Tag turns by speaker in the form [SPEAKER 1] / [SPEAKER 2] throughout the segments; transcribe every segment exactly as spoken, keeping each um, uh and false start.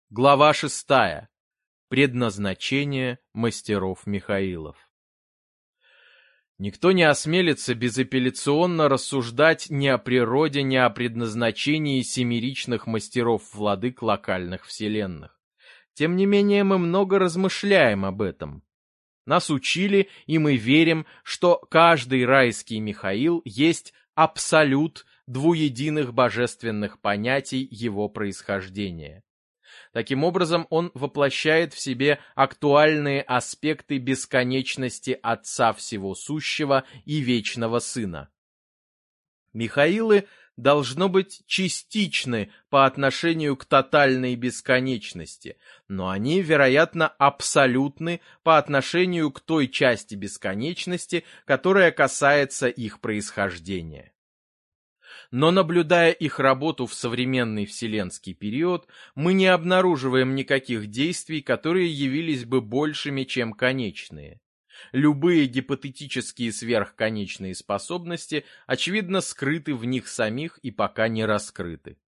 [SPEAKER 1] Глава шестая. Предназначение мастеров Михаилов. Никто не осмелится безапелляционно рассуждать ни о природе, ни о предназначении семеричных мастеров-владык локальных вселенных. Тем не менее, мы много размышляем об этом. Нас учили, и мы верим, что каждый райский Михаил есть абсолют двуединых божественных понятий его происхождения. Таким образом, он воплощает в себе актуальные аспекты бесконечности Отца Всего Сущего и Вечного Сына. Михаилы должно быть частичны по отношению к тотальной бесконечности, но они, вероятно, абсолютны по отношению к той части бесконечности, которая касается их происхождения. Но, наблюдая их работу в современный вселенский период, мы не обнаруживаем никаких действий, которые явились бы большими, чем конечные. Любые гипотетические сверхконечные способности, очевидно, скрыты в них самих и пока не раскрыты.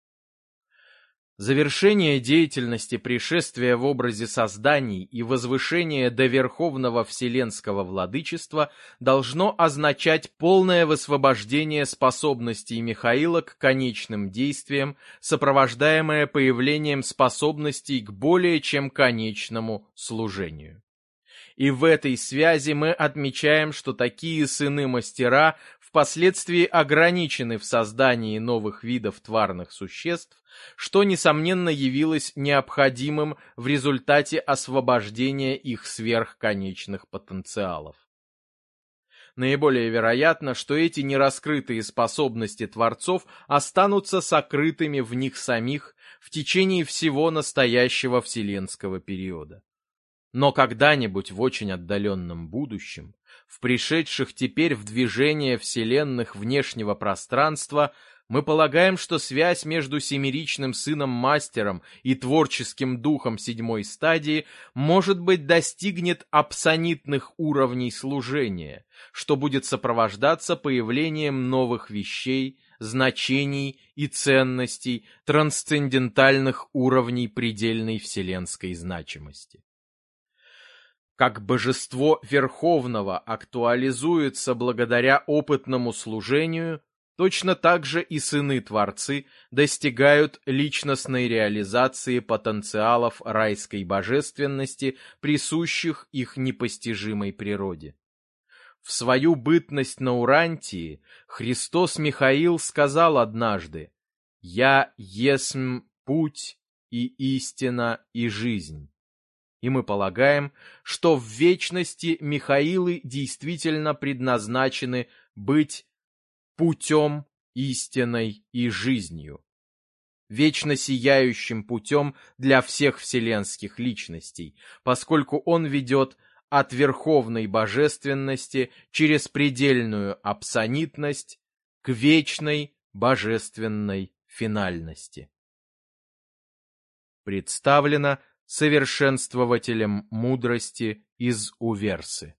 [SPEAKER 1] Завершение деятельности пришествия в образе созданий и возвышение до верховного вселенского владычества должно означать полное высвобождение способностей Михаила к конечным действиям, сопровождаемое появлением способностей к более чем конечному служению. И в этой связи мы отмечаем, что такие сыны-мастера впоследствии ограничены в создании новых видов тварных существ, что, несомненно, явилось необходимым в результате освобождения их сверхконечных потенциалов. Наиболее вероятно, что эти нераскрытые способности творцов останутся сокрытыми в них самих в течение всего настоящего вселенского периода. Но когда-нибудь в очень отдаленном будущем, в пришедших теперь в движение вселенных внешнего пространства, мы полагаем, что связь между семеричным сыном-мастером и творческим духом седьмой стадии, может быть, достигнет апсонитных уровней служения, что будет сопровождаться появлением новых вещей, значений и ценностей трансцендентальных уровней предельной вселенской значимости. Как божество Верховного актуализуется благодаря опытному служению, точно так же и сыны-творцы достигают личностной реализации потенциалов райской божественности, присущих их непостижимой природе. В свою бытность на Урантии Христос Михаил сказал однажды: «Я есмь путь и истина и жизнь». И мы полагаем, что в вечности Михаилы действительно предназначены быть путем, истиной и жизнью, вечно сияющим путем для всех вселенских личностей, поскольку он ведет от верховной божественности через предельную апсонитность к вечной божественной финальности. Представлено совершенствователем мудрости из Уверсы.